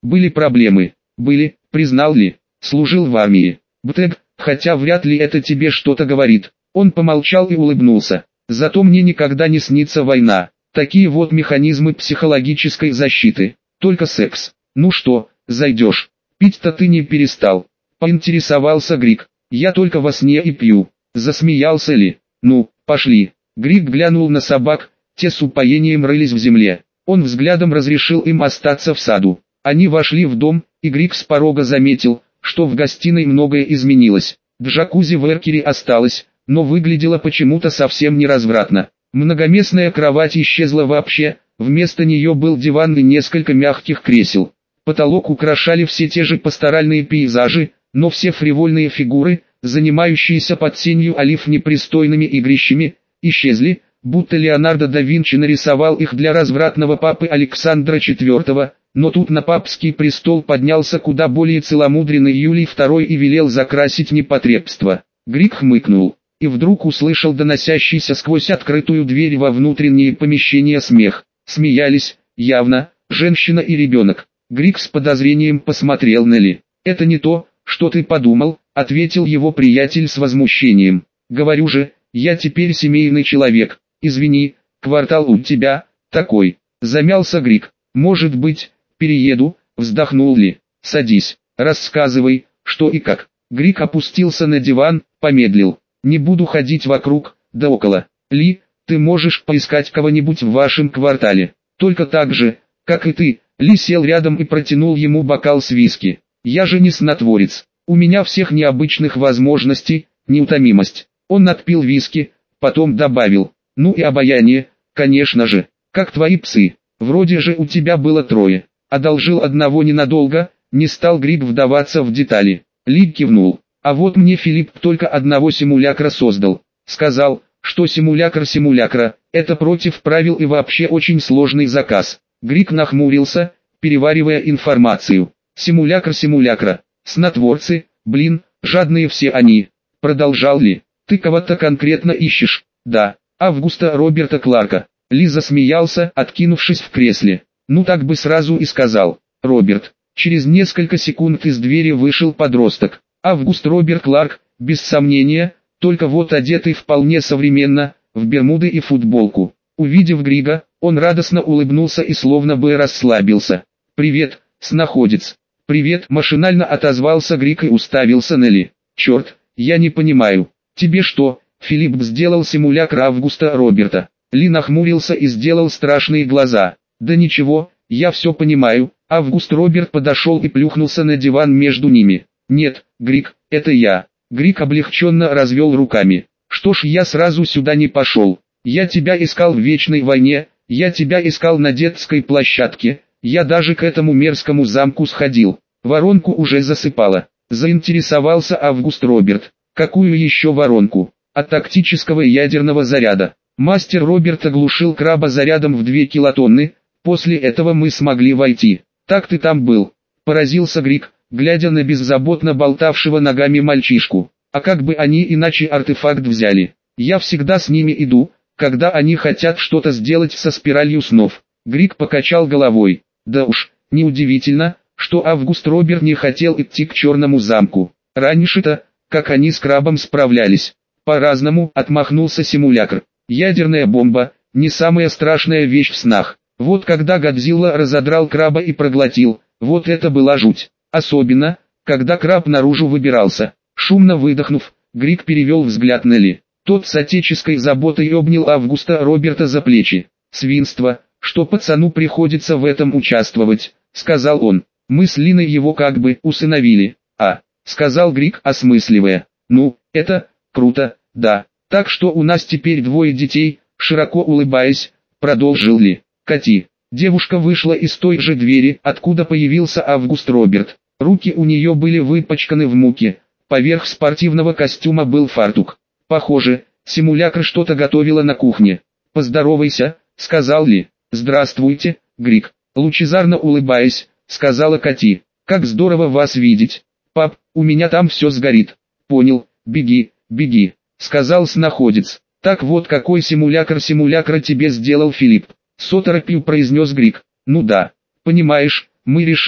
Были проблемы. Были, признал Ли. Служил в армии. Бтэг, хотя вряд ли это тебе что-то говорит. Он помолчал и улыбнулся. Зато мне никогда не снится война. Такие вот механизмы психологической защиты. Только секс. Ну что, зайдешь? Пить-то ты не перестал. Поинтересовался Грик. Я только во сне и пью. Засмеялся Ли. Ну, пошли. Грик глянул на собак, те с упоением рылись в земле. Он взглядом разрешил им остаться в саду. Они вошли в дом, и Грик с порога заметил, что в гостиной многое изменилось. Джакузи в эркере осталось, но выглядело почему-то совсем неразвратно. Многоместная кровать исчезла вообще, вместо нее был диван и несколько мягких кресел. Потолок украшали все те же пасторальные пейзажи, но все фривольные фигуры, занимающиеся под тенью олив непристойными игрищами, исчезли, будто Леонардо да Винчи нарисовал их для развратного папы Александра IV, но тут на папский престол поднялся куда более целомудренный Юлий II и велел закрасить непотребство. Грик хмыкнул, и вдруг услышал доносящийся сквозь открытую дверь во внутренние помещения смех. Смеялись, явно, женщина и ребенок. Грик с подозрением посмотрел на Ли. «Это не то, что ты подумал», — ответил его приятель с возмущением. «Говорю же, я теперь семейный человек. Извини, квартал у тебя такой». Замялся Грик. «Может быть, перееду», — вздохнул Ли. «Садись, рассказывай, что и как». Грик опустился на диван, помедлил. «Не буду ходить вокруг, да около. Ли, ты можешь поискать кого-нибудь в вашем квартале. Только так же, как и ты». Ли сел рядом и протянул ему бокал с виски. «Я же не снотворец. У меня всех необычных возможностей, неутомимость». Он отпил виски, потом добавил: «Ну и обаяние, конечно же, как твои псы. Вроде же у тебя было 3. Одолжил одного ненадолго». Не стал Грик вдаваться в детали. Ли кивнул. «А вот мне Филипп только одного симулякра создал. Сказал, что симулякр это против правил и вообще очень сложный заказ». Грик нахмурился, переваривая информацию. Симулякр, снотворцы, блин, жадные все они. Продолжал Ли. «Ты кого-то конкретно ищешь?» «Да, Августа Роберта Кларка». Ли засмеялся, откинувшись в кресле. «Ну так бы сразу и сказал, Роберт». Через несколько секунд из двери вышел подросток. Август Роберт Кларк, без сомнения, только вот одетый вполне современно, в бермуды и футболку. Увидев Грига, он радостно улыбнулся и словно бы расслабился. «Привет, снаходец». «Привет», машинально отозвался Григ и уставился на Ли. «Черт, я не понимаю. Тебе что, Филипп сделал симулякр Августа Роберта?» Ли нахмурился и сделал страшные глаза. «Да ничего, я все понимаю». Август Роберт подошел и плюхнулся на диван между ними. «Нет, Григ, это я». Григ облегченно развел руками. «Что ж, я сразу сюда не пошел. Я тебя искал в Вечной войне, я тебя искал на детской площадке, я даже к этому мерзкому замку сходил. Воронку уже засыпало». Заинтересовался Август Роберт. «Какую еще воронку?» «От тактического ядерного заряда. Мастер Роберт оглушил краба зарядом в 2 килотонны, после этого мы смогли войти». «Так ты там был?» – поразился Грик, глядя на беззаботно болтавшего ногами мальчишку. «А как бы они иначе артефакт взяли? Я всегда с ними иду, когда они хотят что-то сделать со спиралью снов». Грик покачал головой. «Да уж, неудивительно, что Август Роберт не хотел идти к Черному замку. Раньше-то, как они с крабом справлялись?» «По-разному», — отмахнулся симулякр. «Ядерная бомба — не самая страшная вещь в снах. Вот когда Годзилла разодрал краба и проглотил, вот это была жуть. Особенно, когда краб наружу выбирался». Шумно выдохнув, Грик перевел взгляд на Ли. Тот с отеческой заботой обнял Августа Роберта за плечи. «Свинство, что пацану приходится в этом участвовать», — сказал он. «Мы с Линой его как бы усыновили». «А», — сказал Грик, осмысливая. «Ну, это круто, да. Так что у нас теперь 2 детей», — широко улыбаясь, продолжил Ли. «Кати». Девушка вышла из той же двери, откуда появился Август Роберт. Руки у нее были выпачканы в муке. Поверх спортивного костюма был фартук. Похоже, симулякр что-то готовила на кухне. «Поздоровайся», — сказал Ли. «Здравствуйте, Грик». Лучезарно улыбаясь, сказала Кати. «Как здорово вас видеть. Пап, у меня там все сгорит». «Понял, беги, беги», — сказал снаходец. «Так вот какой симулякр тебе сделал Филипп», — с оторопью произнес Грик. «Ну да, понимаешь, мы решили,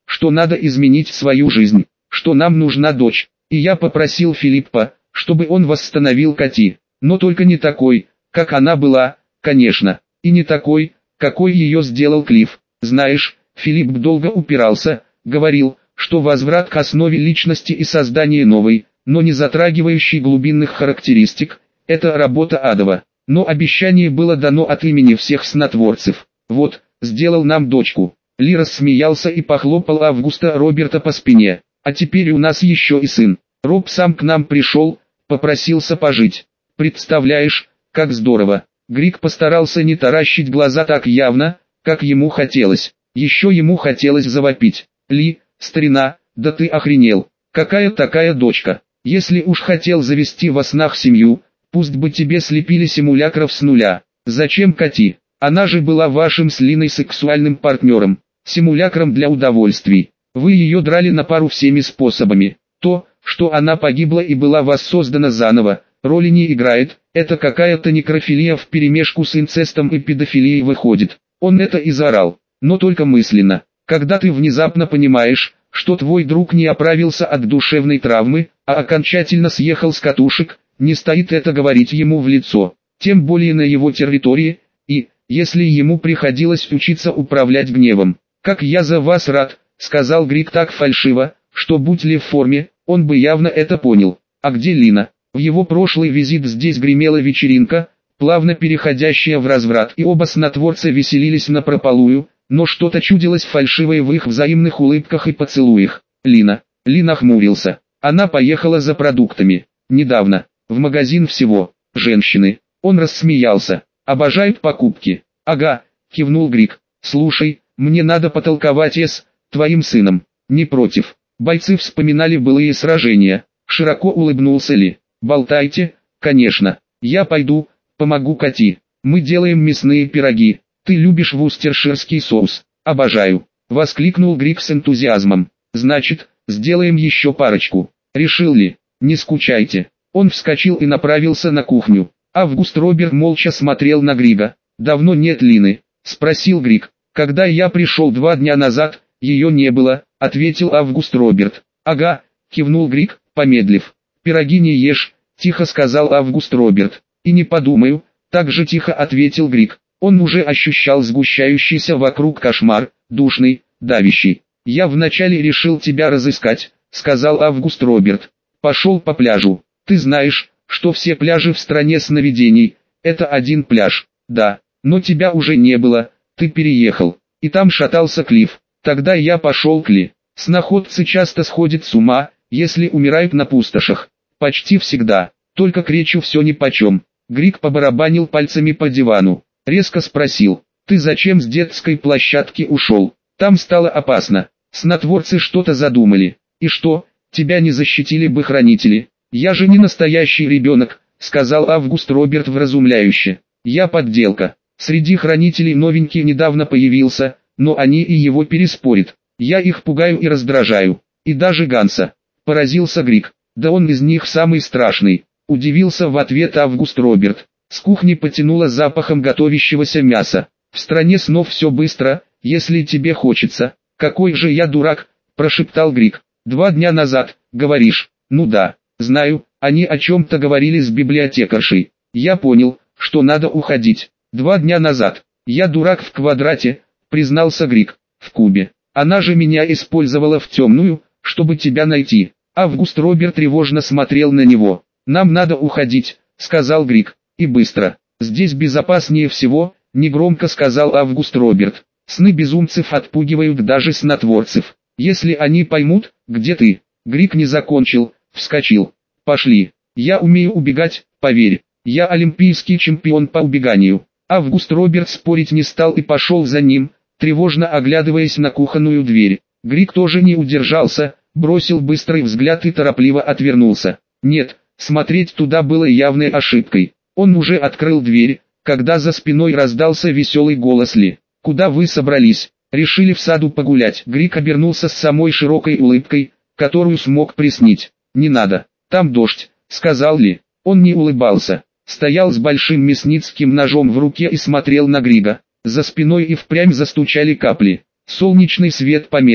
что надо изменить свою жизнь, что нам нужна дочь. И я попросил Филиппа, чтобы он восстановил Кати, но только не такой, как она была, конечно, и не такой, какой ее сделал Клифф. Знаешь, Филипп долго упирался, говорил, что возврат к основе личности и создание новой, но не затрагивающей глубинных характеристик, это работа адова. Но обещание было дано от имени всех снотворцев. Вот, сделал нам дочку. Ли рассмеялся и похлопал Августа Роберта по спине. А теперь у нас еще и сын. Роб сам к нам пришел, попросился пожить. Представляешь, как здорово. Грик постарался не таращить глаза так явно, как ему хотелось. Еще ему хотелось завопить. Ли, старина, да ты охренел. Какая такая дочка? Если уж хотел завести во снах семью, пусть бы тебе слепили симулякров с нуля. Зачем Кати? Она же была вашим с Линой сексуальным партнером, симулякром для удовольствий. Вы ее драли на пару всеми способами. То, что она погибла и была воссоздана заново, роли не играет. Это какая-то некрофилия вперемешку с инцестом и педофилией выходит. Он это и заорал, но только мысленно. Когда ты внезапно понимаешь, что твой друг не оправился от душевной травмы, а окончательно съехал с катушек, не стоит это говорить ему в лицо, тем более на его территории, и, если ему приходилось учиться управлять гневом. «Как я за вас рад», — сказал Грик так фальшиво, что будь ли в форме, он бы явно это понял. А где Лина? В его прошлый визит здесь гремела вечеринка, плавно переходящая в разврат, и оба снотворца веселились напропалую, но что-то чудилось фальшивое в их взаимных улыбках и поцелуях. Лина хмурился. Она поехала за продуктами. Недавно. В магазин всего. Женщины. Он рассмеялся. Обожают покупки. Ага, кивнул Грик. Слушай, мне надо потолковать с твоим сыном. Не против. Бойцы вспоминали былые сражения. Широко улыбнулся Ли. Болтайте, конечно. Я пойду, помогу Кати. Мы делаем мясные пироги. Ты любишь вустерширский соус. Обожаю. Воскликнул Грик с энтузиазмом. Значит, сделаем еще парочку. Решил Ли. Не скучайте. Он вскочил и направился на кухню. Август Роберт молча смотрел на Грига. «Давно нет Лины?» — спросил Григ. «Когда я пришел 2 дня назад, ее не было», — ответил Август Роберт. «Ага», — кивнул Григ, помедлив. «Пироги не ешь», — тихо сказал Август Роберт. «И не подумаю», — так же тихо ответил Григ. Он уже ощущал сгущающийся вокруг кошмар, душный, давящий. «Я вначале решил тебя разыскать», — сказал Август Роберт. «Пошел по пляжу. Ты знаешь, что все пляжи в стране сновидений — это один пляж». «Да, но тебя уже не было, ты переехал. И там шатался Клифф. Тогда я пошел к Ли. Сноходцы часто сходят с ума, если умирают на пустошах. Почти всегда. Только кречу все нипочем». Грик побарабанил пальцами по дивану. Резко спросил: «Ты зачем с детской площадки ушел? Там стало опасно. Снотворцы что-то задумали. И что, тебя не защитили бы хранители?» «Я же не настоящий ребенок», — сказал Август Роберт вразумляюще. «Я подделка. Среди хранителей новенький недавно появился, но они и его переспорят. Я их пугаю и раздражаю. И даже Ганса». Поразился Грик. «Да он из них самый страшный», — удивился в ответ Август Роберт. С кухни потянуло запахом готовящегося мяса. «В стране снов все быстро, если тебе хочется». «Какой же я дурак», — прошептал Грик. «2 дня назад, говоришь?» «Ну да, знаю, они о чем-то говорили с библиотекаршей. Я понял, что надо уходить. 2 дня назад. Я дурак в квадрате», — признался Грик. «В кубе. Она же меня использовала в темную, чтобы тебя найти». Август Роберт тревожно смотрел на него. «Нам надо уходить», — сказал Грик. «И быстро. Здесь безопаснее всего», — негромко сказал Август Роберт. «Сны безумцев отпугивают даже снотворцев. Если они поймут, где ты». Грик не закончил, вскочил. «Пошли. Я умею убегать, поверь. Я олимпийский чемпион по убеганию». Август Роберт спорить не стал и пошел за ним, тревожно оглядываясь на кухонную дверь. Грик тоже не удержался, бросил быстрый взгляд и торопливо отвернулся. Нет, смотреть туда было явной ошибкой. Он уже открыл дверь, когда за спиной раздался веселый голос Ли. «Куда вы собрались? Решили в саду погулять?» Грик обернулся с самой широкой улыбкой, которую смог приснить. «Не надо, там дождь», — сказал Ли. Он не улыбался, стоял с большим мясницким ножом в руке и смотрел на Грига. За спиной и впрямь застучали капли. Солнечный свет померк,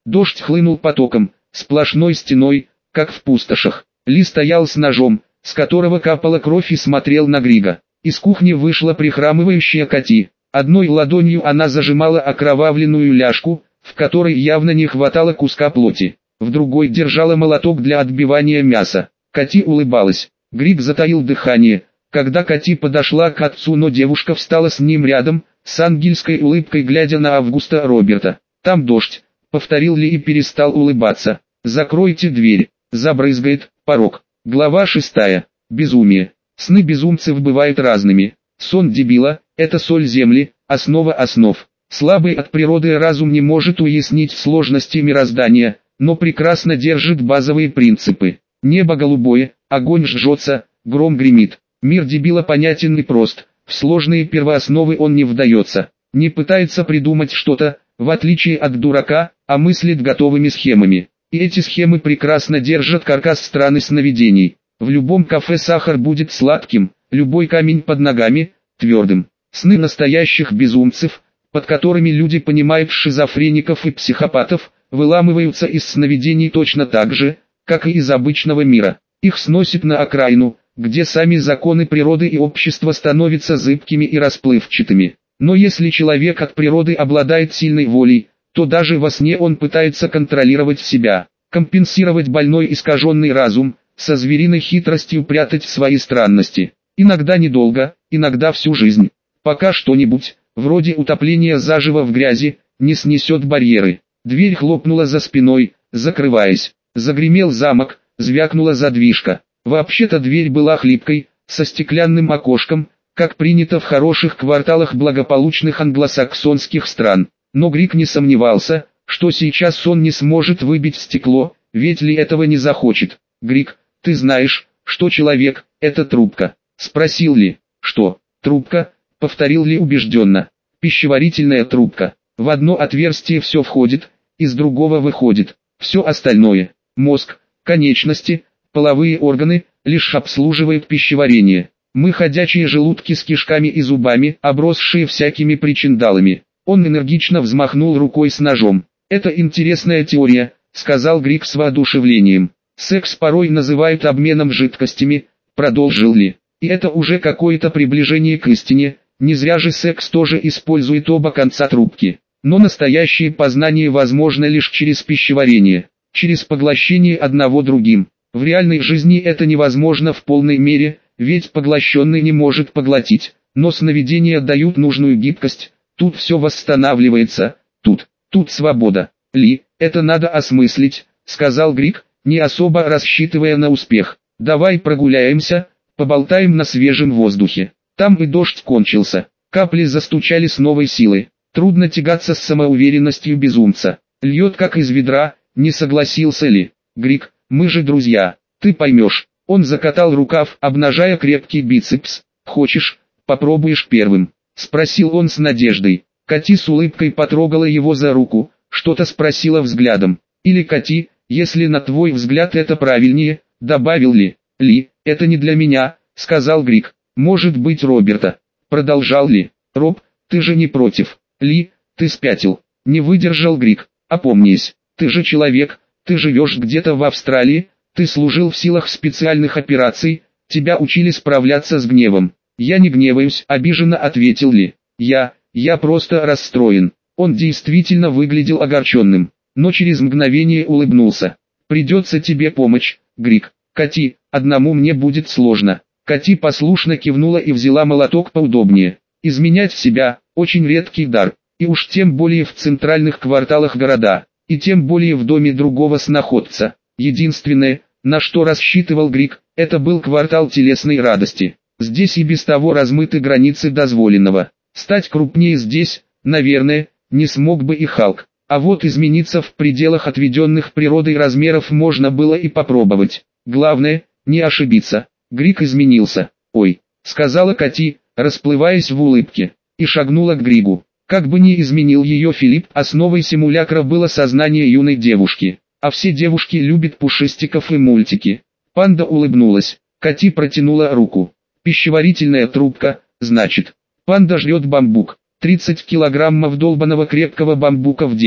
Дождь хлынул потоком, сплошной стеной, как в пустошах. Ли стоял с ножом, с которого капала кровь, и смотрел на Грига. Из кухни вышла прихрамывающая Кати. Одной ладонью она зажимала окровавленную ляжку, в которой явно не хватало куска плоти. В другой держала молоток для отбивания мяса. Кати улыбалась. Григ затаил дыхание, когда Кати подошла к отцу, но девушка встала с ним рядом, с ангельской улыбкой глядя на Августа Роберта. «Там дождь», — повторил Ли и перестал улыбаться. «Закройте дверь, забрызгает порог». Глава 6. Безумие. Сны безумцев бывают разными. Сон дебила – это соль земли, основа основ. Слабый от природы разум не может уяснить сложности мироздания, но прекрасно держит базовые принципы. Небо голубое, огонь жжется, гром гремит. Мир дебила понятен и прост, в сложные первоосновы он не вдается. Не пытается придумать что-то, в отличие от дурака, а мыслит готовыми схемами. И эти схемы прекрасно держат каркас страны сновидений. В любом кафе сахар будет сладким, любой камень под ногами – твердым. Сны настоящих безумцев, под которыми люди понимают шизофреников и психопатов, выламываются из сновидений точно так же, как и из обычного мира. Их сносит на окраину, где сами законы природы и общества становятся зыбкими и расплывчатыми. Но если человек от природы обладает сильной волей, то даже во сне он пытается контролировать себя, компенсировать больной искаженный разум, со звериной хитростью прятать свои странности. Иногда недолго, иногда всю жизнь. Пока что-нибудь, вроде утопления заживо в грязи, не снесет барьеры. Дверь хлопнула за спиной, закрываясь. Загремел замок, звякнула задвижка. Вообще-то дверь была хлипкой, со стеклянным окошком, как принято в хороших кварталах благополучных англосаксонских стран. Но Григ не сомневался, что сейчас он не сможет выбить стекло, ведь Ли этого не захочет. «Григ, ты знаешь, что человек – это трубка?» – спросил Ли. «Что, трубка?» – повторил Ли убежденно. «Пищеварительная трубка. В одно отверстие все входит, из другого выходит. Все остальное – мозг, конечности, половые органы – лишь обслуживает пищеварение. Мы ходячие желудки с кишками и зубами, обросшие всякими причиндалами». Он энергично взмахнул рукой с ножом. «Это интересная теория», – сказал Григ с воодушевлением. «Секс порой называют обменом жидкостями», – продолжил Ли. «И это уже какое-то приближение к истине, не зря же секс тоже использует оба конца трубки. Но настоящее познание возможно лишь через пищеварение, через поглощение одного другим. В реальной жизни это невозможно в полной мере, ведь поглощенный не может поглотить, но сновидения дают нужную гибкость, тут все восстанавливается, тут свобода». «Ли, это надо осмыслить», – сказал Григ, не особо рассчитывая на успех. «Давай прогуляемся, поболтаем на свежем воздухе». Там и дождь кончился. Капли застучали с новой силой. Трудно тягаться с самоуверенностью безумца. Льет как из ведра, не согласился Ли. «Григ, мы же друзья, ты поймешь». Он закатал рукав, обнажая крепкий бицепс. «Хочешь, попробуешь первым?» – спросил он с надеждой. Кати с улыбкой потрогала его за руку, что-то спросила взглядом. «Или Кати, если на твой взгляд это правильнее», – добавил Ли. «Ли, это не для меня», – сказал Григ. «Может быть Роберта», – продолжал Ли. «Роб, ты же не против?» «Ли, ты спятил», – не выдержал Григ. «Опомнись, ты же человек, ты живешь где-то в Австралии, ты служил в силах специальных операций, тебя учили справляться с гневом». «Я не гневаюсь», – обиженно ответил Ли. Я просто расстроен». Он действительно выглядел огорченным, но через мгновение улыбнулся. «Придется тебе помочь, Григ. Кати, одному мне будет сложно». Кати послушно кивнула и взяла молоток поудобнее. Изменять себя – очень редкий дар, и уж тем более в центральных кварталах города, и тем более в доме другого сноходца. Единственное, на что рассчитывал Григ, это был квартал телесной радости. Здесь и без того размыты границы дозволенного. Стать крупнее здесь, наверное, не смог бы и Халк. А вот измениться в пределах отведенных природой размеров можно было и попробовать. Главное, не ошибиться. Григ изменился. «Ой», — сказала Кати, расплываясь в улыбке, и шагнула к Григу. Как бы ни изменил ее Филипп, основой симулякра было сознание юной девушки. А все девушки любят пушистиков и мультики. Панда улыбнулась. Кати протянула руку. «Пищеварительная трубка, значит». Панда жрет бамбук. 30 килограммов долбаного крепкого бамбука в день.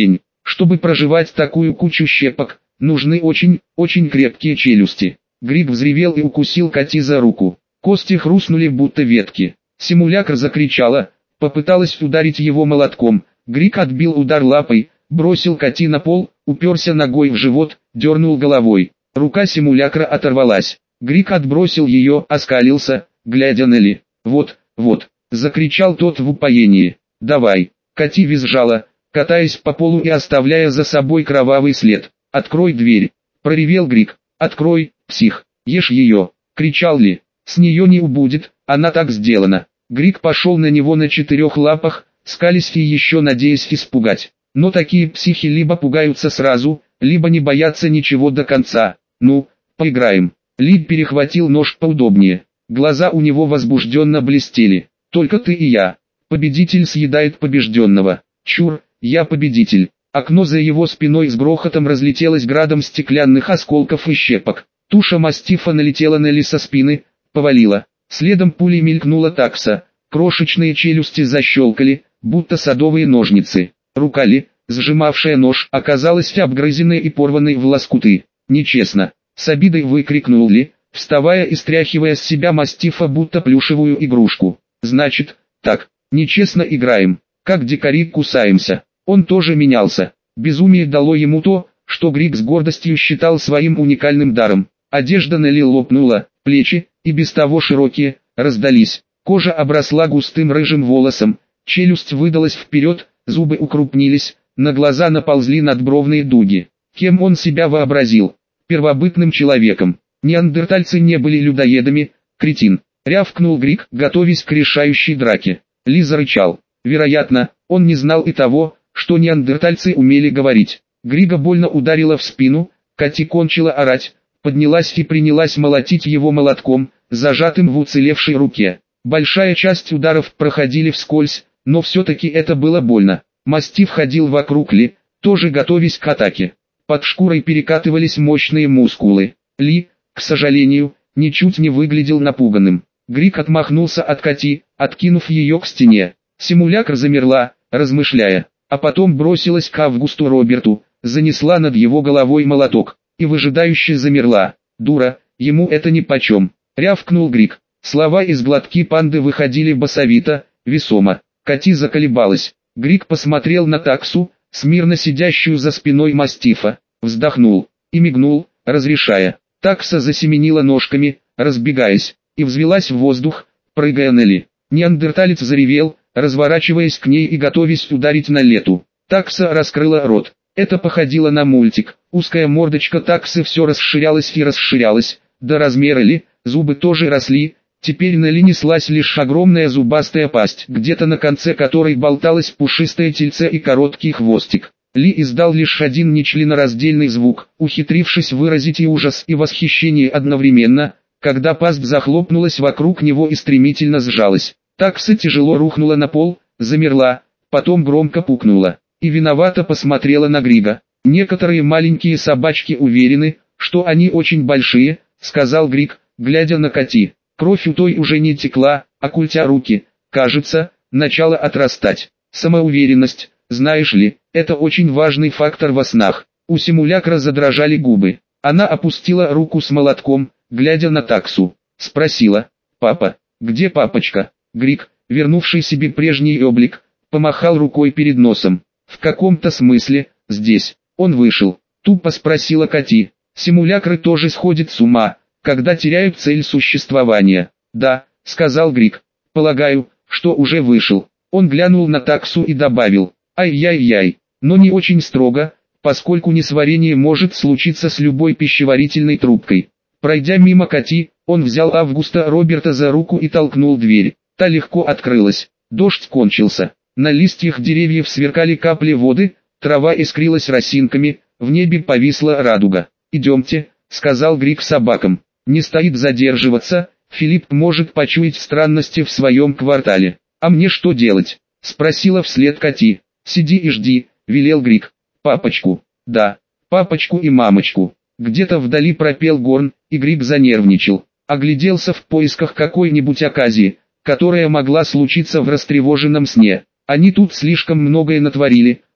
Чтобы прожевать такую кучу щепок, нужны очень крепкие челюсти. Григ взревел и укусил Кати за руку. Кости хрустнули будто ветки. Симулякр закричала, попыталась ударить его молотком. Григ отбил удар лапой, бросил Кати на пол, уперся ногой в живот, дернул головой. Рука симулякра оторвалась. Григ отбросил ее, оскалился, глядя на Ли. Вот, закричал тот в упоении. Давай. Кати визжала, катаясь по полу и оставляя за собой кровавый след. «Открой дверь!» – проревел Григ. «Открой, псих! Ешь ее!» – кричал Ли. «С нее не убудет, она так сделана!» Григ пошел на него на 4 лапах, скались и еще надеясь испугать. Но такие психи либо пугаются сразу, либо не боятся ничего до конца. «Ну, поиграем!» Ли перехватил нож поудобнее. Глаза у него возбужденно блестели. «Только ты и я. Победитель съедает побежденного. Чур, я победитель!» Окно за его спиной с грохотом разлетелось градом стеклянных осколков и щепок. Туша мастифа налетела на Ли со спины, повалила. Следом пулей мелькнула такса. Крошечные челюсти защелкали, будто садовые ножницы. Рука Ли, сжимавшая нож, оказалась обгрызенной и порванной в лоскуты. «Нечестно!» — с обидой выкрикнул Ли, вставая и стряхивая с себя мастифа будто плюшевую игрушку. «Значит, так, нечестно играем, как дикари кусаемся». Он тоже менялся. Безумие дало ему то, что Григ с гордостью считал своим уникальным даром. Одежда на Ли лопнула, плечи, и без того широкие, раздались. Кожа обросла густым рыжим волосом, челюсть выдалась вперед, зубы укрупнились, на глаза наползли надбровные дуги. Кем он себя вообразил? Первобытным человеком. Неандертальцы не были людоедами, кретин. Рявкнул Григ, готовясь к решающей драке. Ли зарычал. Вероятно, он не знал и того, что неандертальцы умели говорить. Грига больно ударила в спину, Кати кончила орать, поднялась и принялась молотить его молотком, зажатым в уцелевшей руке. Большая часть ударов проходили вскользь, но все-таки это было больно. Мастиф ходил вокруг Ли, тоже готовясь к атаке. Под шкурой перекатывались мощные мускулы. Ли, к сожалению, ничуть не выглядел напуганным. Григ отмахнулся от Кати, откинув ее к стене. Симулякр замерла, размышляя. А потом бросилась к Августу Роберту, занесла над его головой молоток, и выжидающе замерла. «Дура, ему это нипочем», — рявкнул Григ. Слова из глотки панды выходили басовито, весомо. Кати заколебалась. Григ посмотрел на таксу, смирно сидящую за спиной мастифа, вздохнул и мигнул, разрешая. Такса засеменила ножками, разбегаясь, и взвелась в воздух, прыгая на Ли. Неандерталец заревел, разворачиваясь к ней и готовясь ударить на лету. Такса раскрыла рот. Это походило на мультик. Узкая мордочка таксы все расширялась и расширялась. До размера Ли, зубы тоже росли. Теперь на Ли неслась лишь огромная зубастая пасть, где-то на конце которой болталось пушистое тельце и короткий хвостик. Ли издал лишь один нечленораздельный звук, ухитрившись выразить и ужас, и восхищение одновременно, когда пасть захлопнулась вокруг него и стремительно сжалась. Такса тяжело рухнула на пол, замерла, потом громко пукнула, и виновато посмотрела на Грига. «Некоторые маленькие собачки уверены, что они очень большие», — сказал Григ, глядя на Кати. Кровь у той уже не текла, а культя руки, кажется, начала отрастать. Самоуверенность, знаешь ли, это очень важный фактор во снах. У симулякра задрожали губы. Она опустила руку с молотком, глядя на таксу. Спросила: «Папа, где папочка?» Григ, вернувший себе прежний облик, помахал рукой перед носом. «В каком-то смысле, здесь». Он вышел. Тупо спросила Кати. «Симулякры тоже сходят с ума, когда теряют цель существования?» «Да», — сказал Григ. «Полагаю, что уже вышел». Он глянул на таксу и добавил: «Ай-яй-яй, но не очень строго, поскольку несварение может случиться с любой пищеварительной трубкой». Пройдя мимо Кати, он взял Августа Роберта за руку и толкнул дверь. Та легко открылась. Дождь кончился. На листьях деревьев сверкали капли воды, трава искрилась росинками, в небе повисла радуга. «Идемте», — сказал Григ собакам. «Не стоит задерживаться, Филипп может почуять странности в своем квартале». «А мне что делать?» — спросила вслед Кати. «Сиди и жди», — велел Григ. «Папочку». «Да, папочку и мамочку». Где-то вдали пропел горн, и Григ занервничал. Огляделся в поисках какой-нибудь оказии, которая могла случиться в растревоженном сне. Они тут слишком многое натворили,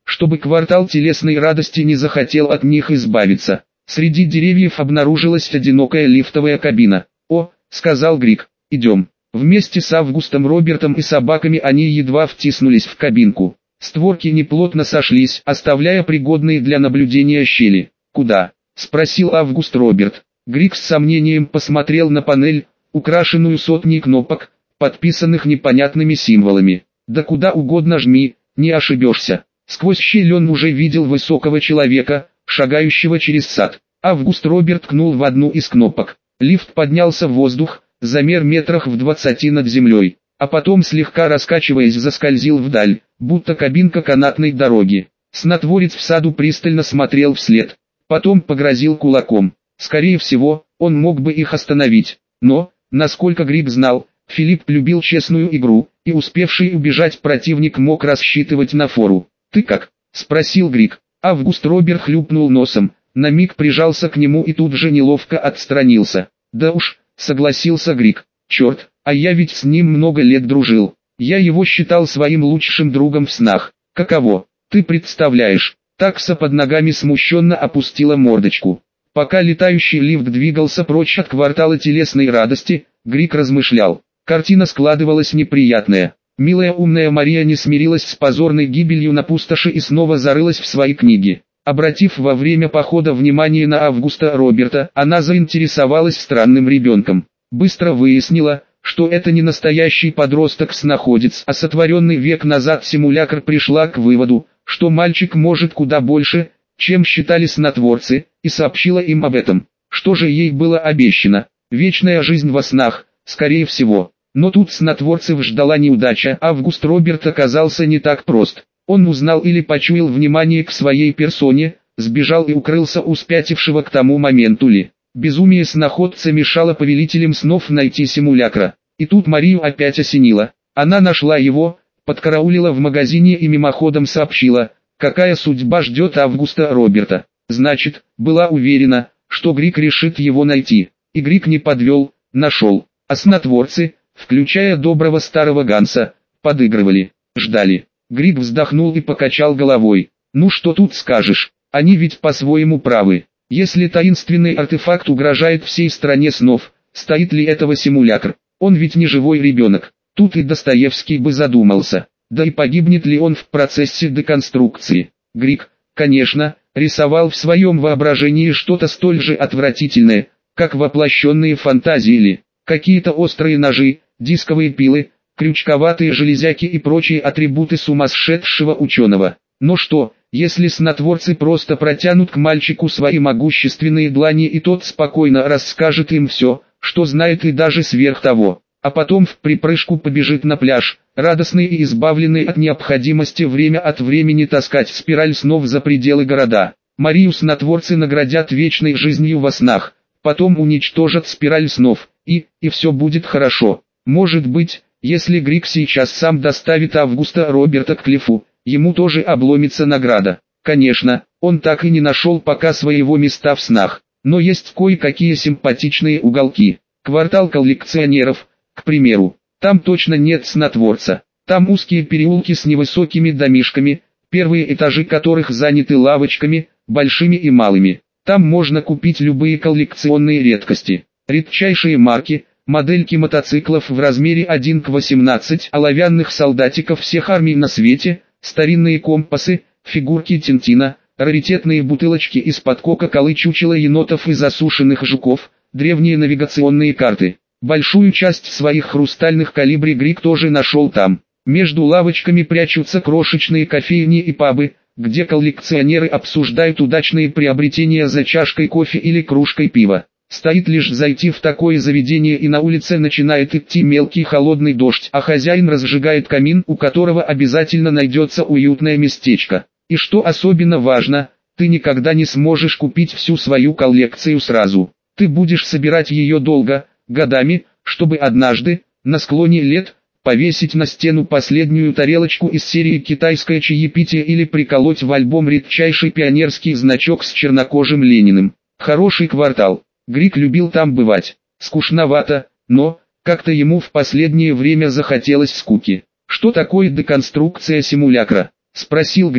чтобы квартал телесной радости не захотел от них избавиться. Среди деревьев обнаружилась одинокая лифтовая кабина. «О», — сказал Грик, — «идем». Вместе с Августом Робертом и собаками они едва втиснулись в кабинку. Створки неплотно сошлись, оставляя пригодные для наблюдения щели. «Куда?» — спросил Август Роберт. Грик с сомнением посмотрел на панель, украшенную сотней кнопок, подписанных непонятными символами. «Да куда угодно жми, не ошибешься». Сквозь щель он уже видел высокого человека, шагающего через сад. Август Роберт ткнул в одну из кнопок. Лифт поднялся в воздух, замер метрах в 20 над землей, а потом, слегка раскачиваясь, заскользил вдаль, будто кабинка канатной дороги. Снотворец в саду пристально смотрел вслед, потом погрозил кулаком. Скорее всего, он мог бы их остановить, но, насколько Грик знал, Филипп любил честную игру, и успевший убежать противник мог рассчитывать на фору. «Ты как?» — спросил Грик. Август Роберт хлюпнул носом, на миг прижался к нему и тут же неловко отстранился. «Да уж», — согласился Грик, — «черт, а я ведь с ним много лет дружил. Я его считал своим лучшим другом в снах. Каково, ты представляешь?» Такса под ногами смущенно опустила мордочку. Пока летающий лифт двигался прочь от квартала телесной радости, Грик размышлял. Картина складывалась неприятная. Милая умная Мария не смирилась с позорной гибелью на пустоши и снова зарылась в свои книги. Обратив во время похода внимание на Августа Роберта, она заинтересовалась странным ребенком. Быстро выяснила, что это не настоящий подросток-снаходец, а сотворенный век назад симулякр. Пришла к выводу, что мальчик может куда больше, чем считали снотворцы, и сообщила им об этом. Что же ей было обещано? Вечная жизнь во снах, скорее всего. Но тут снотворцев ждала неудача. Август Роберт оказался не так прост. Он узнал или почуял внимание к своей персоне, сбежал и укрылся у спятившего к тому моменту Ли. Безумие сноходца мешало повелителям снов найти симулякра. И тут Марию опять осенило. Она нашла его, подкараулила в магазине и мимоходом сообщила, какая судьба ждет Августа Роберта. Значит, была уверена, что Грик решит его найти. И Грик не подвел, нашел. А снотворцы, включая доброго старого Ганса, подыгрывали, ждали. Грик вздохнул и покачал головой. Ну что тут скажешь, они ведь по-своему правы. Если таинственный артефакт угрожает всей стране снов, стоит ли этого симулякр? Он ведь не живой ребенок. Тут и Достоевский бы задумался. Да и погибнет ли он в процессе деконструкции? Грик, конечно, рисовал в своем воображении что-то столь же отвратительное, как воплощенные фантазии или какие-то острые ножи, дисковые пилы, крючковатые железяки и прочие атрибуты сумасшедшего ученого. Но что, если снотворцы просто протянут к мальчику свои могущественные длани, и тот спокойно расскажет им все, что знает, и даже сверх того, а потом в припрыжку побежит на пляж, радостный и избавленный от необходимости время от времени таскать спираль снов за пределы города. Марию снотворцы наградят вечной жизнью во снах, потом уничтожат спираль снов, и все будет хорошо. Может быть, если Грик сейчас сам доставит Августа Роберта к Клиффу, ему тоже обломится награда. Конечно, он так и не нашел пока своего места в снах, но есть кое-какие симпатичные уголки. Квартал коллекционеров, к примеру, там точно нет снотворца. Там узкие переулки с невысокими домишками, первые этажи которых заняты лавочками, большими и малыми. Там можно купить любые коллекционные редкости, редчайшие марки, модельки мотоциклов в размере 1:18, оловянных солдатиков всех армий на свете, старинные компасы, фигурки Тинтина, раритетные бутылочки из-под кока-колы, чучело енотов и засушенных жуков, древние навигационные карты. Большую часть своих хрустальных колибри Грик тоже нашел там. Между лавочками прячутся крошечные кофейни и пабы, где коллекционеры обсуждают удачные приобретения за чашкой кофе или кружкой пива. Стоит лишь зайти в такое заведение, и на улице начинает идти мелкий холодный дождь, а хозяин разжигает камин, у которого обязательно найдется уютное местечко. И что особенно важно, ты никогда не сможешь купить всю свою коллекцию сразу. Ты будешь собирать ее долго, годами, чтобы однажды, на склоне лет, повесить на стену последнюю тарелочку из серии «Китайское чаепитие» или приколоть в альбом редчайший пионерский значок с чернокожим Лениным. Хороший квартал. Грик любил там бывать. Скучновато, но, как-то ему в последнее время захотелось скуки. «Что такое деконструкция симулякра?» — спросил Грик.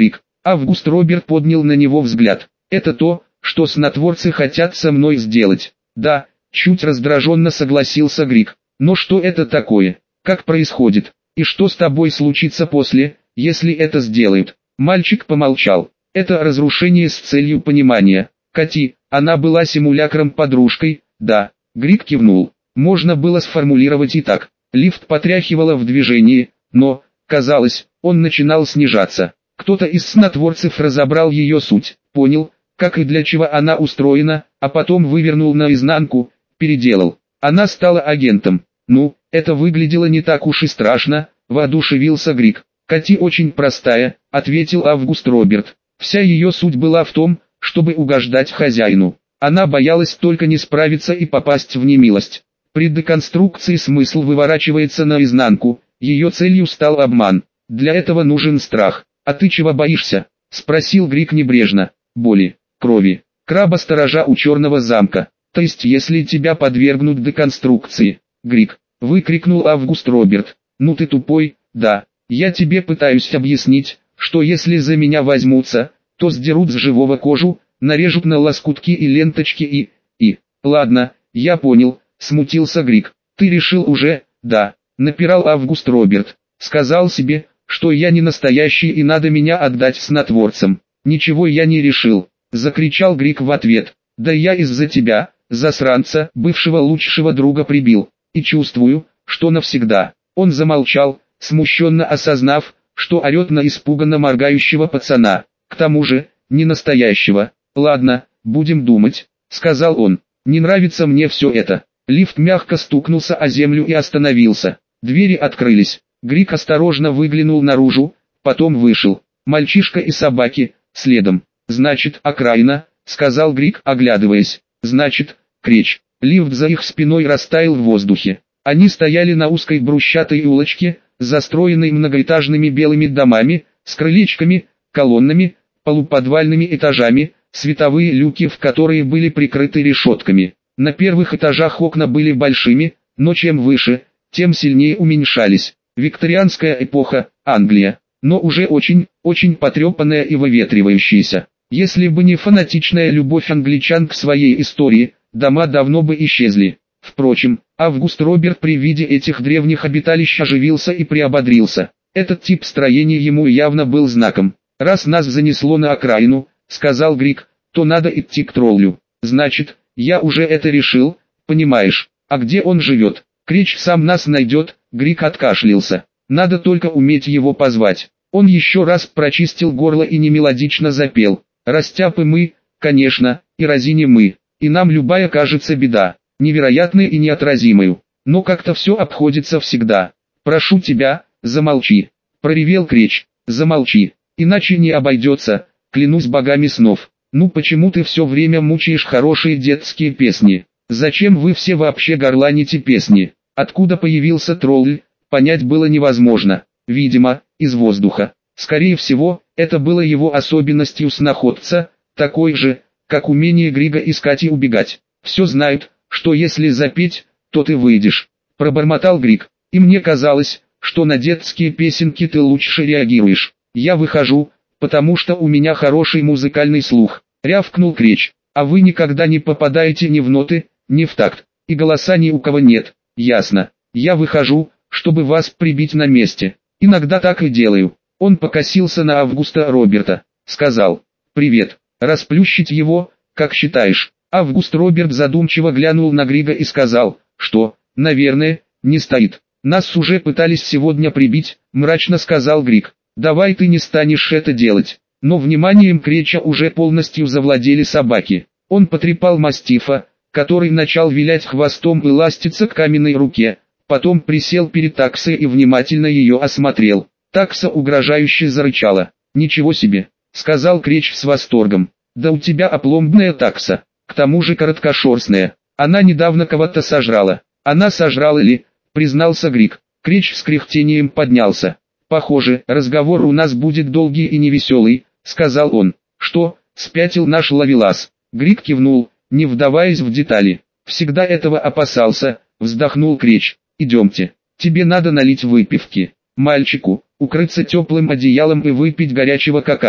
Август Роберт поднял на него взгляд. Это то, что снотворцы хотят со мной сделать. Да, чуть раздраженно согласился Грик. Но что это такое? Как происходит? И что с тобой случится после, если это сделают? Мальчик помолчал. Это разрушение с целью понимания. Кати, она была симулякром-подружкой, да. Грик кивнул. Можно было сформулировать и так. Лифт потряхивало в движении, но, казалось, он начинал снижаться. Кто-то из снотворцев разобрал ее суть, понял, как и для чего она устроена, а потом вывернул наизнанку, переделал. Она стала агентом. Ну, это выглядело не так уж и страшно, воодушевился Грик. Кати очень простая, ответил Август Роберт. Вся ее суть была в том, чтобы угождать хозяину. Она боялась только не справиться и попасть в немилость. При деконструкции смысл выворачивается наизнанку, ее целью стал обман. Для этого нужен страх. «А ты чего боишься?» — спросил Грик небрежно. «Боли, крови, краба-сторожа у черного замка. То есть если тебя подвергнут деконструкции?» «Грик!» — выкрикнул Август Роберт. «Ну ты тупой, да. Я тебе пытаюсь объяснить, что если за меня возьмутся, то сдерут с живого кожу, нарежут на лоскутки и ленточки и... Ладно, я понял», — смутился Грик. «Ты решил уже?» «Да», — напирал Август Роберт. «Сказал себе, что я не настоящий и надо меня отдать снотворцам». «Ничего я не решил», — закричал Грик в ответ. «Да я из-за тебя, засранца, бывшего лучшего друга прибил, и чувствую, что навсегда». Он замолчал, смущенно осознав, что орет на испуганно моргающего пацана. «К тому же, не настоящего». «Ладно, будем думать», — сказал он. «Не нравится мне все это». Лифт мягко стукнулся о землю и остановился. Двери открылись. Грик осторожно выглянул наружу, потом вышел. Мальчишка и собаки, следом. «Значит, окраина», — сказал Грик, оглядываясь. «Значит, Кречь». Лифт за их спиной растаял в воздухе. Они стояли на узкой брусчатой улочке, застроенной многоэтажными белыми домами, с крылечками, колоннами, полуподвальными этажами, световые люки в которые были прикрыты решетками. На первых этажах окна были большими, но чем выше, тем сильнее уменьшались. Викторианская эпоха, Англия, но уже очень, очень потрепанная и выветривающаяся. Если бы не фанатичная любовь англичан к своей истории, дома давно бы исчезли. Впрочем, Август Роберт при виде этих древних обиталищ оживился и приободрился. Этот тип строения ему явно был знаком. «Раз нас занесло на окраину», — сказал Грик, — «то надо идти к троллю». «Значит, я уже это решил, понимаешь. А где он живет?» «Кречь сам нас найдет», — Грик откашлялся. «Надо только уметь его позвать». Он еще раз прочистил горло и немелодично запел. «Растяпы мы, конечно, и разини мы, и нам любая кажется беда, невероятной и неотразимой. Но как-то все обходится всегда. Прошу тебя, замолчи», — проревел Кречь. «Замолчи, иначе не обойдется, клянусь богами снов. Ну почему ты все время мучаешь хорошие детские песни? Зачем вы все вообще горланите песни?» Откуда появился тролль, понять было невозможно. Видимо, из воздуха. Скорее всего, это было его особенностью сноходца, такой же, как умение Грига искать и убегать. «Все знают, что если запеть, то ты выйдешь», — пробормотал Григ. «И мне казалось, что на детские песенки ты лучше реагируешь. Я выхожу, потому что у меня хороший музыкальный слух», — рявкнул Кречь. «А вы никогда не попадаете ни в ноты, ни в такт, и голоса ни у кого нет». «Ясно. Я выхожу, чтобы вас прибить на месте. Иногда так и делаю». Он покосился на Августа Роберта. Сказал: «Привет. Расплющить его, как считаешь?» Август Роберт задумчиво глянул на Грига и сказал, что, наверное, не стоит. «Нас уже пытались сегодня прибить», — мрачно сказал Григ. «Давай ты не станешь это делать». Но вниманием Креча уже полностью завладели собаки. Он потрепал мастифа, который начал вилять хвостом и ластиться к каменной руке, потом присел перед таксой и внимательно ее осмотрел. Такса угрожающе зарычала. «Ничего себе», — сказал Кречь с восторгом. «Да у тебя опломбная такса, к тому же короткошерстная. Она недавно кого-то сожрала». «Она сожрала ли?» — признался Григ. Кречь с кряхтением поднялся. «Похоже, разговор у нас будет долгий и невеселый», — сказал он. «Что, спятил наш ловелас?» Григ кивнул, не вдаваясь в детали. «Всегда этого опасался», — вздохнул Кречь. «Идемте. Тебе надо налить выпивки. Мальчику, укрыться теплым одеялом и выпить горячего какао».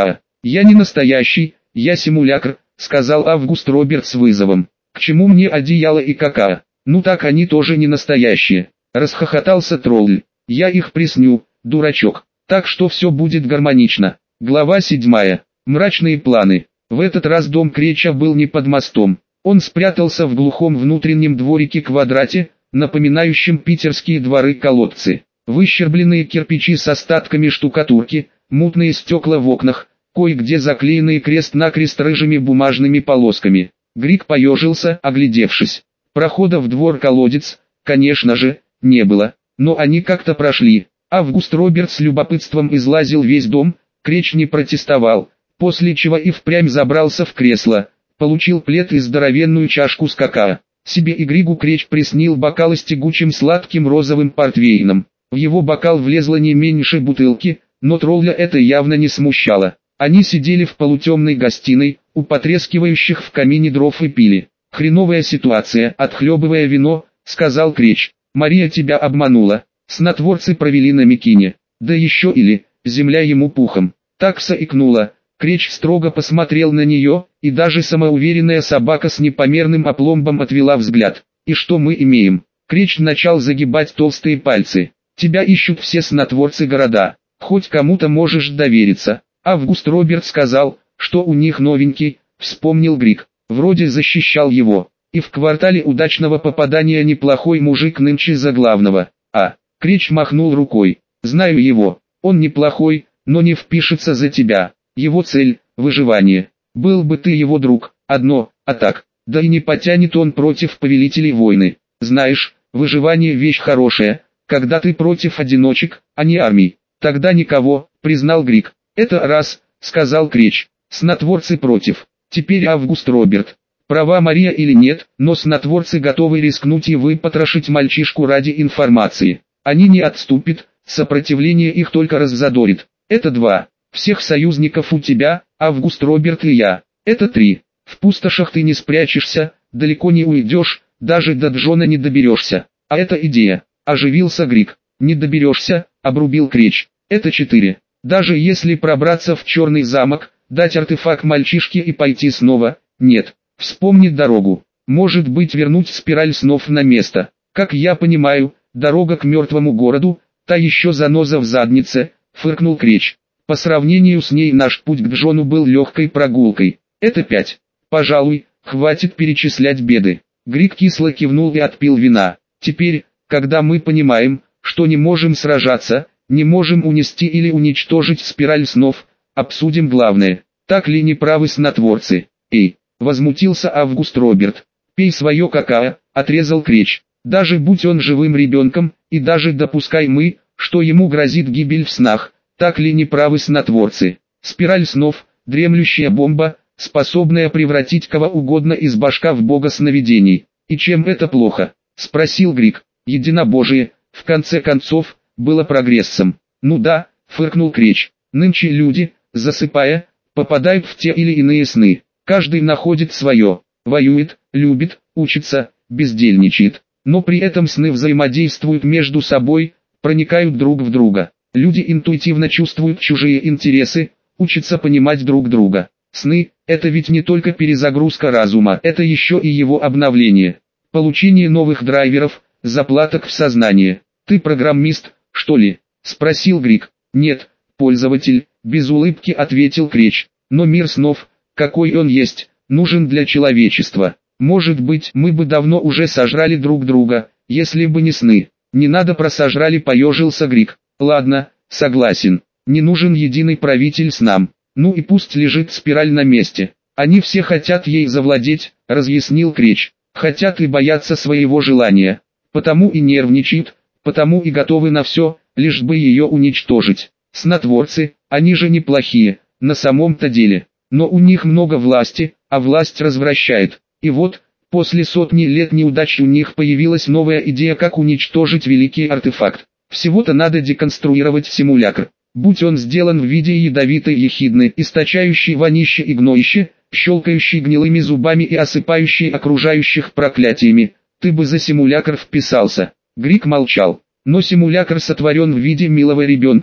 «Я не настоящий, я симулякр», — сказал Август Роберт с вызовом. «К чему мне одеяло и какао? Ну так они тоже не настоящие», — расхохотался тролль. «Я их присню, дурачок. Так что все будет гармонично». Глава 7. Мрачные планы. В этот раз дом Креча был не под мостом. Он спрятался в глухом внутреннем дворике-квадрате, напоминающем питерские дворы-колодцы. Выщербленные кирпичи с остатками штукатурки, мутные стекла в окнах, кое-где заклеенные крест-накрест рыжими бумажными полосками. Грик поежился, оглядевшись. Прохода в двор-колодец, конечно же, не было, но они как-то прошли. Август Роберт с любопытством излазил весь дом, Креч не протестовал, после чего и впрямь забрался в кресло, получил плед и здоровенную чашку с какао. Себе и Григу Креч приснил бокал с тягучим сладким розовым портвейном. В его бокал влезло не меньше бутылки, но тролля это явно не смущало. Они сидели в полутемной гостиной, у потрескивающих в камине дров и пили. «Хреновая ситуация», — отхлебывая вино, сказал Креч. «Мария тебя обманула. Снотворцы провели на Микине. Да еще или, земля ему пухом». Такса икнула. Креч строго посмотрел на нее, и даже самоуверенная собака с непомерным опломбом отвела взгляд. «И что мы имеем?» Креч начал загибать толстые пальцы. «Тебя ищут все снотворцы города. Хоть кому-то можешь довериться». Август Роберт сказал, что у них новенький, вспомнил Григ. Вроде защищал его. И в квартале удачного попадания неплохой мужик нынче за главного. Креч махнул рукой. «Знаю его. Он неплохой, но не впишется за тебя. Его цель – выживание. Был бы ты его друг, одно, а так, да и не потянет он против повелителей войны. Знаешь, выживание вещь хорошая, когда ты против одиночек, а не армий. Тогда никого», – признал Григ. «Это раз», – сказал Креч. «Снотворцы против». Теперь Август Роберт. Права Мария или нет, но снотворцы готовы рискнуть и выпотрошить мальчишку ради информации. Они не отступят, сопротивление их только раззадорит. Это 2. Всех союзников у тебя, Август Роберт и я. Это 3. В пустошах ты не спрячешься, далеко не уйдешь, даже до Джона не доберешься. А это идея. Оживился Григ. Не доберешься, обрубил Креч. Это 4. Даже если пробраться в Черный замок, дать артефакт мальчишке и пойти снова, нет. Вспомнить дорогу. Может быть вернуть спираль снов на место. Как я понимаю, дорога к мертвому городу, та еще заноза в заднице, фыркнул Креч. По сравнению с ней наш путь к Джону был легкой прогулкой. Это 5. Пожалуй, хватит перечислять беды. Григ кисло кивнул и отпил вина. Теперь, когда мы понимаем, что не можем сражаться, не можем унести или уничтожить спираль снов, обсудим главное. Так ли не правы снотворцы? «Эй!» — возмутился Август Роберт. «Пей свое какао», — отрезал Креч. «Даже будь он живым ребенком, и даже допускай мы, что ему грозит гибель в снах, так ли не правы снотворцы? Спираль снов, дремлющая бомба, способная превратить кого угодно из башка в бога сновидений. И чем это плохо?» — спросил Григ. «Единобожие, в конце концов, было прогрессом». «Ну да», — фыркнул Креч. «Нынче люди, засыпая, попадают в те или иные сны. Каждый находит свое, воюет, любит, учится, бездельничает. Но при этом сны взаимодействуют между собой, проникают друг в друга. Люди интуитивно чувствуют чужие интересы, учатся понимать друг друга. Сны – это ведь не только перезагрузка разума, это еще и его обновление. Получение новых драйверов, заплаток в сознание. «Ты программист, что ли?» – спросил Григ. «Нет, пользователь», – без улыбки ответил Креч. «Но мир снов, какой он есть, нужен для человечества. Может быть, мы бы давно уже сожрали друг друга, если бы не сны». «Не надо про сожрали», поежился Григ. «Ладно, согласен. Не нужен единый правитель снам. Ну и пусть лежит спираль на месте. Они все хотят ей завладеть», разъяснил Креч. «Хотят и боятся своего желания. Потому и нервничают, потому и готовы на все, лишь бы ее уничтожить. Снотворцы, они же неплохие, на самом-то деле. Но у них много власти, а власть развращает. И вот, после сотни лет неудач у них появилась новая идея, как уничтожить великий артефакт. Всего-то надо деконструировать симулякр. Будь он сделан в виде ядовитой ехидны, источающей вонище и гноище, щелкающей гнилыми зубами и осыпающей окружающих проклятиями, ты бы за симулякр вписался». Григ молчал. «Но симулякр сотворен в виде милого ребенка»,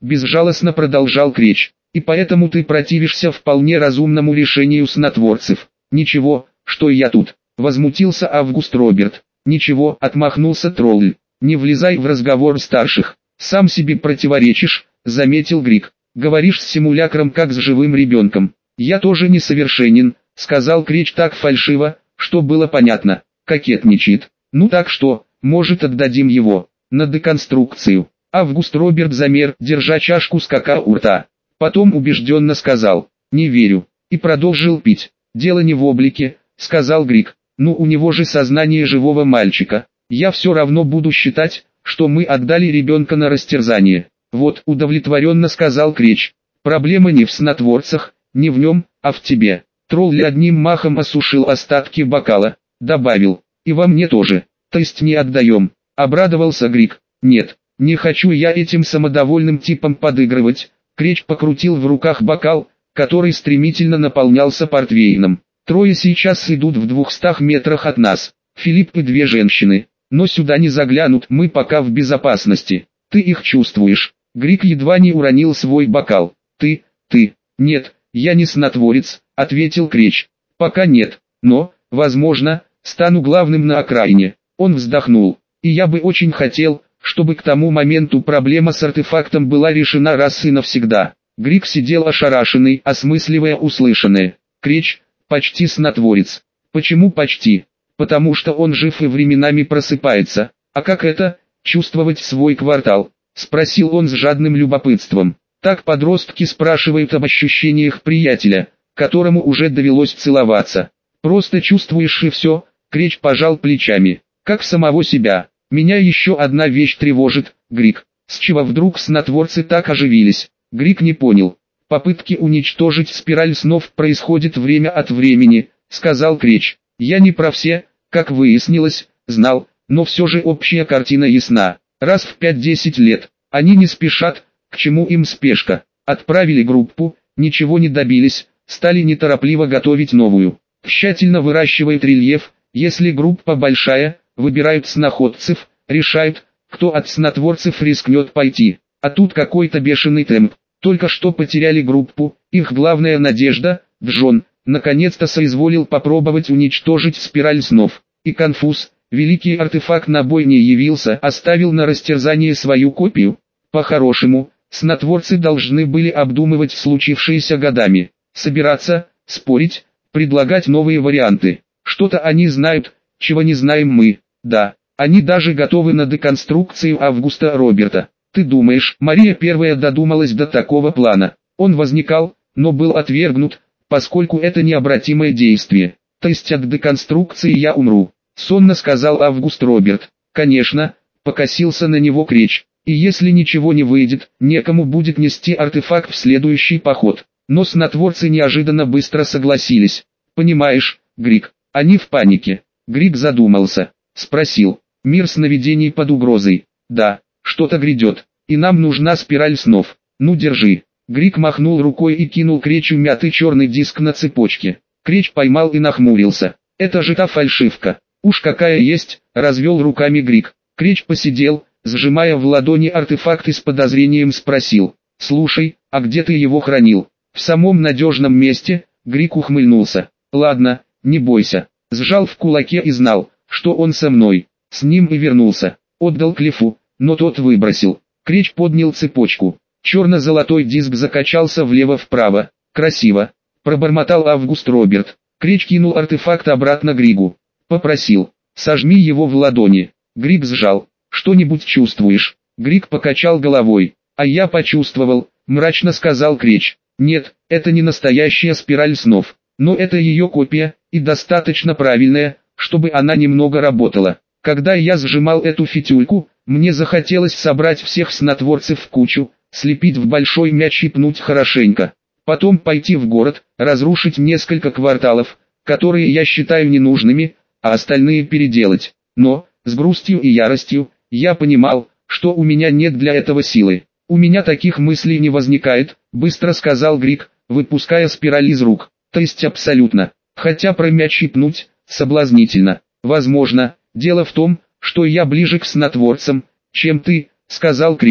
безжалостно продолжал Креч. И поэтому ты противишься вполне разумному решению снотворцев. Ничего, что я тут, возмутился Август Роберт. Ничего, отмахнулся Тролль. Не влезай в разговор старших. Сам себе противоречишь, заметил Грик. Говоришь с симулякром как с живым ребенком. Я тоже несовершенен, сказал Креч так фальшиво, что было понятно. Кокетничает. Ну так что, может, отдадим его на деконструкцию. Август Роберт замер, держа чашку с какао у рта. Потом убежденно сказал: не верю, и продолжил пить. Дело не в облике, сказал Грик. Ну у него же сознание живого мальчика. Я все равно буду считать, что мы отдали ребенка на растерзание. Вот, удовлетворенно сказал Креч. Проблема не в снотворцах, не в нем, а в тебе. Тролль одним махом осушил остатки бокала, добавил: и во мне тоже. То есть не отдаем. Обрадовался Грик. Нет, не хочу я этим самодовольным типом подыгрывать. Креч покрутил в руках бокал, который стремительно наполнялся портвейном. Трое сейчас идут в 200 метрах от нас. Филипп и две женщины. Но сюда не заглянут, мы пока в безопасности. Ты их чувствуешь? Грик едва не уронил свой бокал. Ты. Нет, я не снотворец, ответил Креч. Пока нет, но, возможно, стану главным на окраине. Он вздохнул. И я бы очень хотел, чтобы к тому моменту проблема с артефактом была решена раз и навсегда. Грик сидел ошарашенный, осмысливая услышанное. Креч, почти снотворец. Почему почти? Потому что он жив и временами просыпается. А как это, чувствовать свой квартал? Спросил он с жадным любопытством. Так подростки спрашивают об ощущениях приятеля, которому уже довелось целоваться. Просто чувствуешь и все. Креч пожал плечами. Как самого себя. Меня еще одна вещь тревожит, Грик. С чего вдруг снотворцы так оживились? Грик не понял. Попытки уничтожить спираль снов происходят время от времени, сказал Креч. Я не про все, как выяснилось, знал, но все же общая картина ясна. Раз в 5-10 лет. Они не спешат, к чему им спешка. Отправили группу, ничего не добились, стали неторопливо готовить новую. Тщательно выращивают рельеф, если группа большая, выбирают сноходцев, решают, кто от снотворцев рискнет пойти. А тут какой-то бешеный темп. Только что потеряли группу, их главная надежда, Джон, наконец-то соизволил попробовать уничтожить спираль снов. И конфуз, великий артефакт на бой не явился, оставил на растерзание свою копию. По-хорошему, снотворцы должны были обдумывать случившееся годами, собираться, спорить, предлагать новые варианты. Что-то они знают, чего не знаем мы. Да, они даже готовы на деконструкцию Августа Роберта. Ты думаешь, Мария первая додумалась до такого плана? Он возникал, но был отвергнут, поскольку это необратимое действие. То есть от деконструкции я умру, сонно сказал Август Роберт. Конечно, покосился на него Креч. И если ничего не выйдет, некому будет нести артефакт в следующий поход. Но снотворцы неожиданно быстро согласились. Понимаешь, Грик, они в панике. Грик задумался, спросил. Мир сновидений под угрозой. Да, что-то грядет, и нам нужна спираль снов. Ну держи. Грик махнул рукой и кинул Кречу мятый черный диск на цепочке. Креч поймал и нахмурился. Это же та фальшивка. Уж какая есть, развел руками Грик. Креч посидел, сжимая в ладони артефакт и с подозрением спросил. Слушай, а где ты его хранил? В самом надежном месте, Грик ухмыльнулся. Ладно, не бойся. Сжал в кулаке и знал, что он со мной. С ним и вернулся. Отдал Клиффу, но тот выбросил. Креч поднял цепочку. Черно-золотой диск закачался влево-вправо. Красиво. Пробормотал Август Роберт. Креч кинул артефакт обратно Григу. Попросил. Сожми его в ладони. Григ сжал. Что-нибудь чувствуешь? Григ покачал головой. А я почувствовал, мрачно сказал Креч. Нет, это не настоящая спираль снов. Но это ее копия, и достаточно правильная, чтобы она немного работала. Когда я сжимал эту фитюльку, мне захотелось собрать всех снотворцев в кучу, слепить в большой мяч и пнуть хорошенько. Потом пойти в город, разрушить несколько кварталов, которые я считаю ненужными, а остальные переделать. Но, с грустью и яростью, я понимал, что у меня нет для этого силы. У меня таких мыслей не возникает, быстро сказал Грик, выпуская спираль из рук. То есть абсолютно. Хотя про мяч и пнуть, соблазнительно. Возможно, дело в том, что я ближе к снотворцам, чем ты, сказал Креч.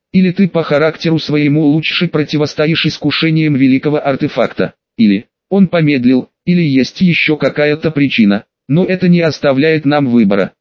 Или ты по характеру своему лучше противостоишь искушениям великого артефакта, или он помедлил, или есть еще какая-то причина, но это не оставляет нам выбора.